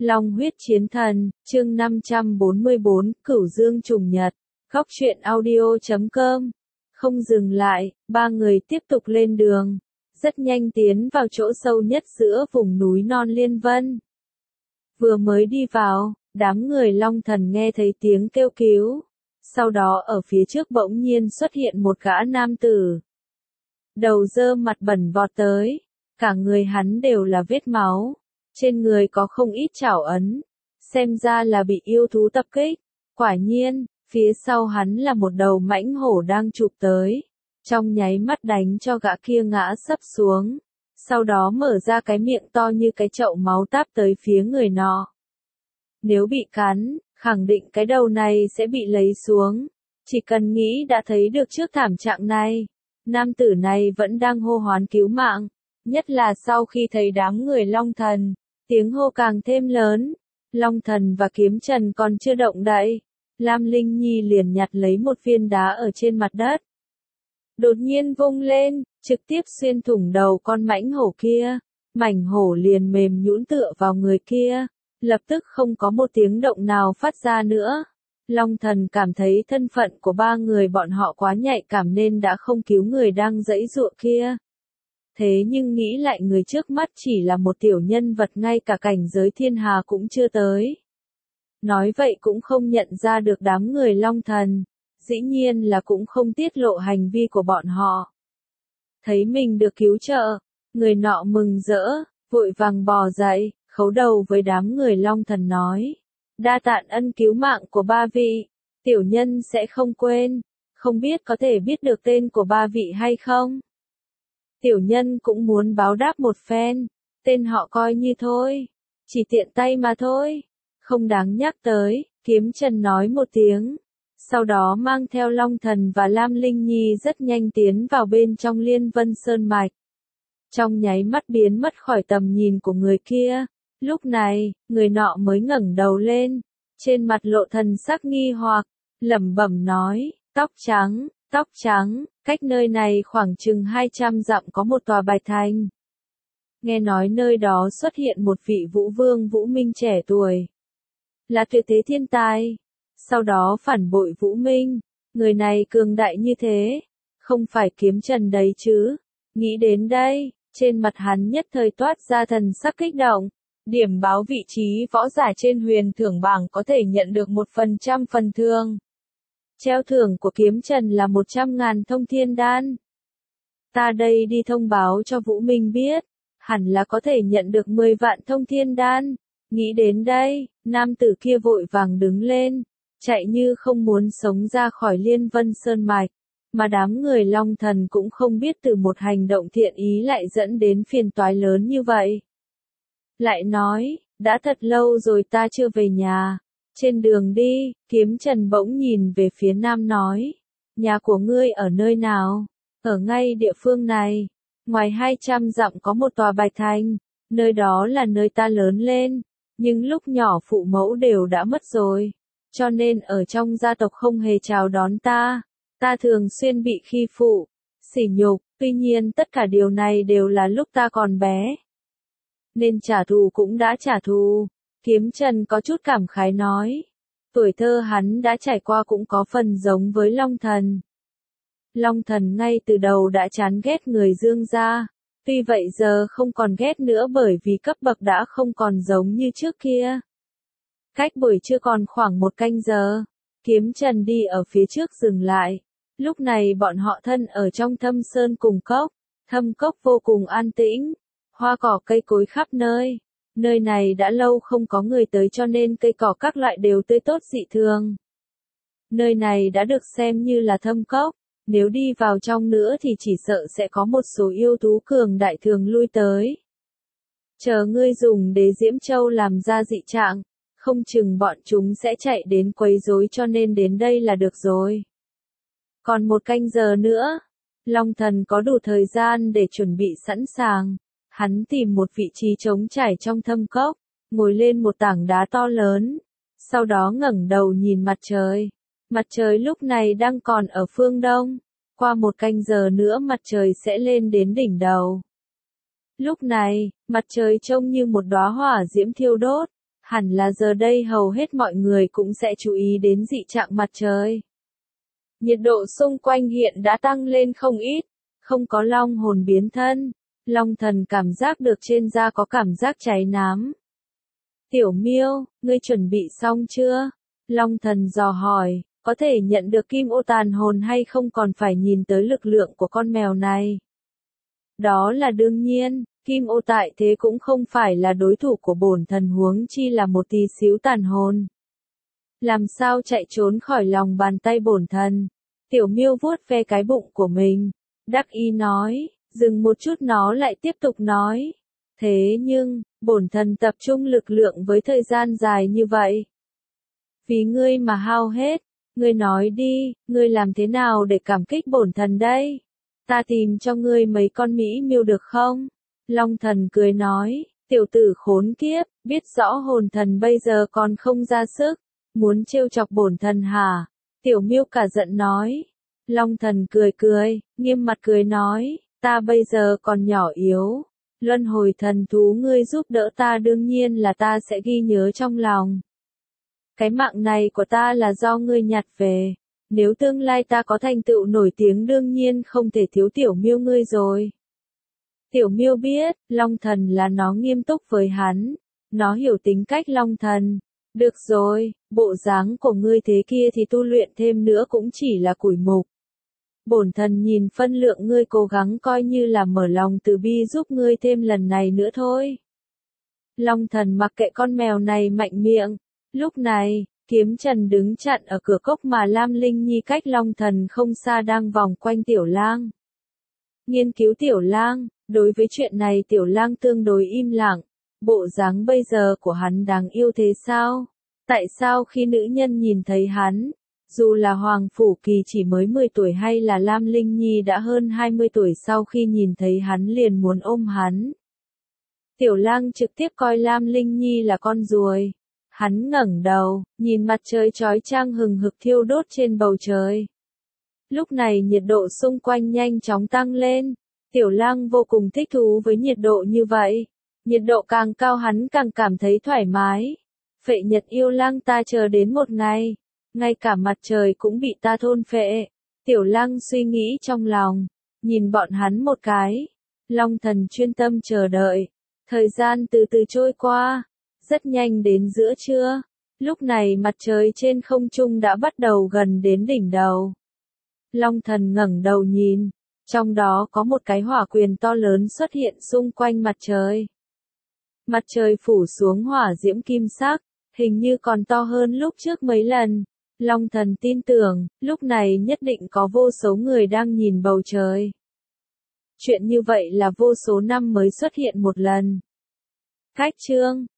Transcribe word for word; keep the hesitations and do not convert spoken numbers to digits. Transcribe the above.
Long huyết chiến thần, chương năm trăm bốn mươi bốn, Cửu Dương trùng nhật. Góc truyện audio chấm com. Không dừng lại, ba người tiếp tục lên đường. Rất nhanh tiến vào chỗ sâu nhất giữa vùng núi non Liên Vân. Vừa mới đi vào, đám người Long Thần nghe thấy tiếng kêu cứu. Sau đó ở phía trước bỗng nhiên xuất hiện một gã nam tử. Đầu dơ mặt bẩn vọt tới. Cả người hắn đều là vết máu. Trên người có không ít trảo ấn. Xem ra là bị yêu thú tập kích. Quả nhiên, phía sau hắn là một đầu mãnh hổ đang chụp tới. Trong nháy mắt đánh cho gã kia ngã sấp xuống. Sau đó mở ra cái miệng to như cái chậu máu táp tới phía người nọ. Nếu bị cắn, khẳng định cái đầu này sẽ bị lấy xuống. Chỉ cần nghĩ đã thấy được trước thảm trạng này. Nam tử này vẫn đang hô hoán cứu mạng. Nhất là sau khi thấy đám người Long Thần. Tiếng hô càng thêm lớn. Long Thần và Kiếm Trần còn chưa động đậy. Lam Linh Nhi liền nhặt lấy một viên đá ở trên mặt đất. Đột nhiên vung lên, trực tiếp xuyên thủng đầu con mãnh hổ kia. Mảnh hổ liền mềm nhũn tựa vào người kia. Lập tức không có một tiếng động nào phát ra nữa. Long Thần cảm thấy thân phận của ba người bọn họ quá nhạy cảm nên đã không cứu người đang giãy giụa kia. Thế nhưng nghĩ lại người trước mắt chỉ là một tiểu nhân vật ngay cả cảnh giới thiên hà cũng chưa tới. Nói vậy cũng không nhận ra được đám người Long Thần. Dĩ nhiên là cũng không tiết lộ hành vi của bọn họ. Thấy mình được cứu trợ, người nọ mừng rỡ, vội vàng bò dậy, khấu đầu với đám người Long Thần nói. Đa tạ ân cứu mạng của ba vị, tiểu nhân sẽ không quên, không biết có thể biết được tên của ba vị hay không? Tiểu nhân cũng muốn báo đáp một phen, tên họ coi như thôi, chỉ tiện tay mà thôi, không đáng nhắc tới, Kiếm Trần nói một tiếng. Sau đó mang theo Long Thần và Lam Linh Nhi rất nhanh tiến vào bên trong Liên Vân Sơn Mạch. Trong nháy mắt biến mất khỏi tầm nhìn của người kia, lúc này, người nọ mới ngẩng đầu lên, trên mặt lộ thần sắc nghi hoặc, lẩm bẩm nói, tóc trắng, tóc trắng, cách nơi này khoảng chừng hai trăm dặm có một tòa bạch thành. Nghe nói nơi đó xuất hiện một vị vũ vương vũ minh trẻ tuổi. Là tuyệt thế thiên tài. Sau đó phản bội Vũ Minh, người này cường đại như thế, không phải Kiếm Trần đấy chứ. Nghĩ đến đây, trên mặt hắn nhất thời toát ra thần sắc kích động. Điểm báo vị trí võ giả trên huyền thưởng bảng có thể nhận được một phần trăm phần thưởng. Treo thưởng của Kiếm Trần là một trăm ngàn thông thiên đan. Ta đây đi thông báo cho Vũ Minh biết, hẳn là có thể nhận được mười vạn thông thiên đan. Nghĩ đến đây, nam tử kia vội vàng đứng lên. Chạy như không muốn sống ra khỏi Liên Vân Sơn Mạch, mà đám người Long Thần cũng không biết từ một hành động thiện ý lại dẫn đến phiền toái lớn như vậy. Lại nói, đã thật lâu rồi ta chưa về nhà. Trên đường đi, Kiếm Trần bỗng nhìn về phía nam nói, nhà của ngươi ở nơi nào? Ở ngay địa phương này, ngoài hai trăm dặm có một tòa bạch thành, nơi đó là nơi ta lớn lên, nhưng lúc nhỏ phụ mẫu đều đã mất rồi. Cho nên ở trong gia tộc không hề chào đón ta, ta thường xuyên bị khi phụ, sỉ nhục, tuy nhiên tất cả điều này đều là lúc ta còn bé. Nên trả thù cũng đã trả thù, Kiếm Trần có chút cảm khái nói. Tuổi thơ hắn đã trải qua cũng có phần giống với Long Thần. Long Thần ngay từ đầu đã chán ghét người Dương gia, tuy vậy giờ không còn ghét nữa bởi vì cấp bậc đã không còn giống như trước kia. Cách buổi trưa còn khoảng một canh giờ, Kiếm Trần đi ở phía trước dừng lại. Lúc này bọn họ thân ở trong thâm sơn cùng cốc, thâm cốc vô cùng an tĩnh, hoa cỏ cây cối khắp nơi. Nơi này đã lâu không có người tới cho nên cây cỏ các loại đều tươi tốt dị thường. Nơi này đã được xem như là thâm cốc, nếu đi vào trong nữa thì chỉ sợ sẽ có một số yêu thú cường đại thường lui tới. Chờ ngươi dùng đế diễm châu làm ra dị trạng. Không chừng bọn chúng sẽ chạy đến quấy rối cho nên đến đây là được rồi. Còn một canh giờ nữa, Long Thần có đủ thời gian để chuẩn bị sẵn sàng. Hắn tìm một vị trí trống trải trong thâm cốc, ngồi lên một tảng đá to lớn. Sau đó ngẩng đầu nhìn mặt trời. Mặt trời lúc này đang còn ở phương đông. Qua một canh giờ nữa mặt trời sẽ lên đến đỉnh đầu. Lúc này, mặt trời trông như một đóa hỏa diễm thiêu đốt. Hẳn là giờ đây hầu hết mọi người cũng sẽ chú ý đến dị trạng mặt trời. Nhiệt độ xung quanh hiện đã tăng lên không ít, không có long hồn biến thân. Long thần cảm giác được trên da có cảm giác cháy nám. Tiểu Miêu, ngươi chuẩn bị xong chưa? Long thần dò hỏi, có thể nhận được kim ô tàn hồn hay không còn phải nhìn tới lực lượng của con mèo này. Đó là đương nhiên, kim ô tại thế cũng không phải là đối thủ của bổn thần huống chi là một tí xíu tàn hồn. Làm sao chạy trốn khỏi lòng bàn tay bổn thần? Tiểu Miêu vuốt ve cái bụng của mình, đắc ý nói, dừng một chút nó lại tiếp tục nói. Thế nhưng, bổn thần tập trung lực lượng với thời gian dài như vậy. Vì ngươi mà hao hết, ngươi nói đi, ngươi làm thế nào để cảm kích bổn thần đây? Ta tìm cho ngươi mấy con mỹ miêu được không? Long thần cười nói, tiểu tử khốn kiếp, biết rõ hồn thần bây giờ còn không ra sức, muốn trêu chọc bổn thần hả? Tiểu Miêu cả giận nói. Long thần cười cười, nghiêm mặt cười nói, ta bây giờ còn nhỏ yếu. Luân hồi thần thú ngươi giúp đỡ ta đương nhiên là ta sẽ ghi nhớ trong lòng. Cái mạng này của ta là do ngươi nhặt về. Nếu tương lai ta có thành tựu nổi tiếng đương nhiên không thể thiếu Tiểu Miêu ngươi rồi. Tiểu Miêu biết, Long thần là nó nghiêm túc với hắn. Nó hiểu tính cách Long thần. Được rồi, bộ dáng của ngươi thế kia thì tu luyện thêm nữa cũng chỉ là củi mục. Bổn thần nhìn phân lượng ngươi cố gắng coi như là mở lòng từ bi giúp ngươi thêm lần này nữa thôi. Long thần mặc kệ con mèo này mạnh miệng. Lúc này, Kiếm Trần đứng chặn ở cửa cốc mà Lam Linh Nhi cách Long thần không xa đang vòng quanh Tiểu Lang. Nghiên cứu Tiểu Lang, đối với chuyện này Tiểu Lang tương đối im lặng. Bộ dáng bây giờ của hắn đáng yêu thế sao? Tại sao khi nữ nhân nhìn thấy hắn, dù là Hoàng Phủ Kỳ chỉ mới mười tuổi hay là Lam Linh Nhi đã hơn hai mươi tuổi sau khi nhìn thấy hắn liền muốn ôm hắn? Tiểu Lang trực tiếp coi Lam Linh Nhi là con ruồi. Hắn ngẩng đầu, nhìn mặt trời chói chang hừng hực thiêu đốt trên bầu trời. Lúc này nhiệt độ xung quanh nhanh chóng tăng lên. Tiểu Lang vô cùng thích thú với nhiệt độ như vậy. Nhiệt độ càng cao hắn càng cảm thấy thoải mái. Phệ Nhật yêu lang ta chờ đến một ngày. Ngay cả mặt trời cũng bị ta thôn phệ. Tiểu Lang suy nghĩ trong lòng. Nhìn bọn hắn một cái. Long thần chuyên tâm chờ đợi. Thời gian từ từ trôi qua. Rất nhanh đến giữa trưa. Lúc này mặt trời trên không trung đã bắt đầu gần đến đỉnh đầu. Long thần ngẩng đầu nhìn. Trong đó có một cái hỏa quyền to lớn xuất hiện xung quanh mặt trời. Mặt trời phủ xuống hỏa diễm kim sắc, hình như còn to hơn lúc trước mấy lần. Long thần tin tưởng, lúc này nhất định có vô số người đang nhìn bầu trời. Chuyện như vậy là vô số năm mới xuất hiện một lần. Cách chương